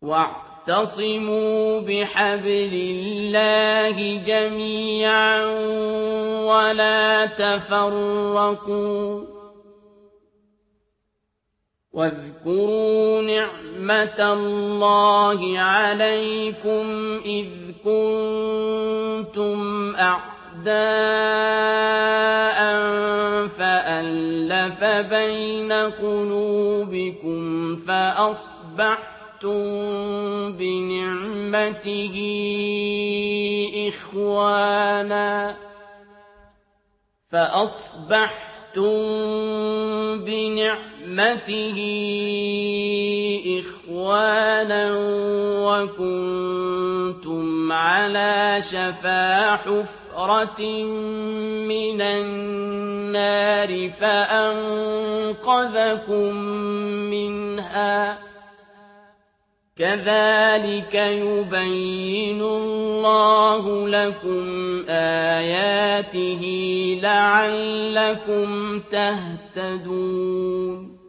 وَاعْتَصِمُوا بِحَبْلِ اللَّهِ جَمِيعًا وَلَا تَفَرَّقُوا وَاذْكُرُوا نِعْمَةَ اللَّهِ عَلَيْكُمْ إِذْ كُنتُمْ أَعْدَاءً فَأَلَّفَ بَيْنَ قُلُوبِكُمْ فَأَصْبَحْتُم بِنِعْمَتِهِ إِخْوَانًا وَكُنتُمْ عَلَىٰ شَفَا حُفْرَةٍ مِّنَ النَّارِ فَأَنقَذَكُم مِّنْهَا ۗ كَذَٰلِكَ يُبَيِّنُ اللَّهُ لَكُمْ آيَاتِهِ لَعَلَّكُمْ تَهْتَدُونَ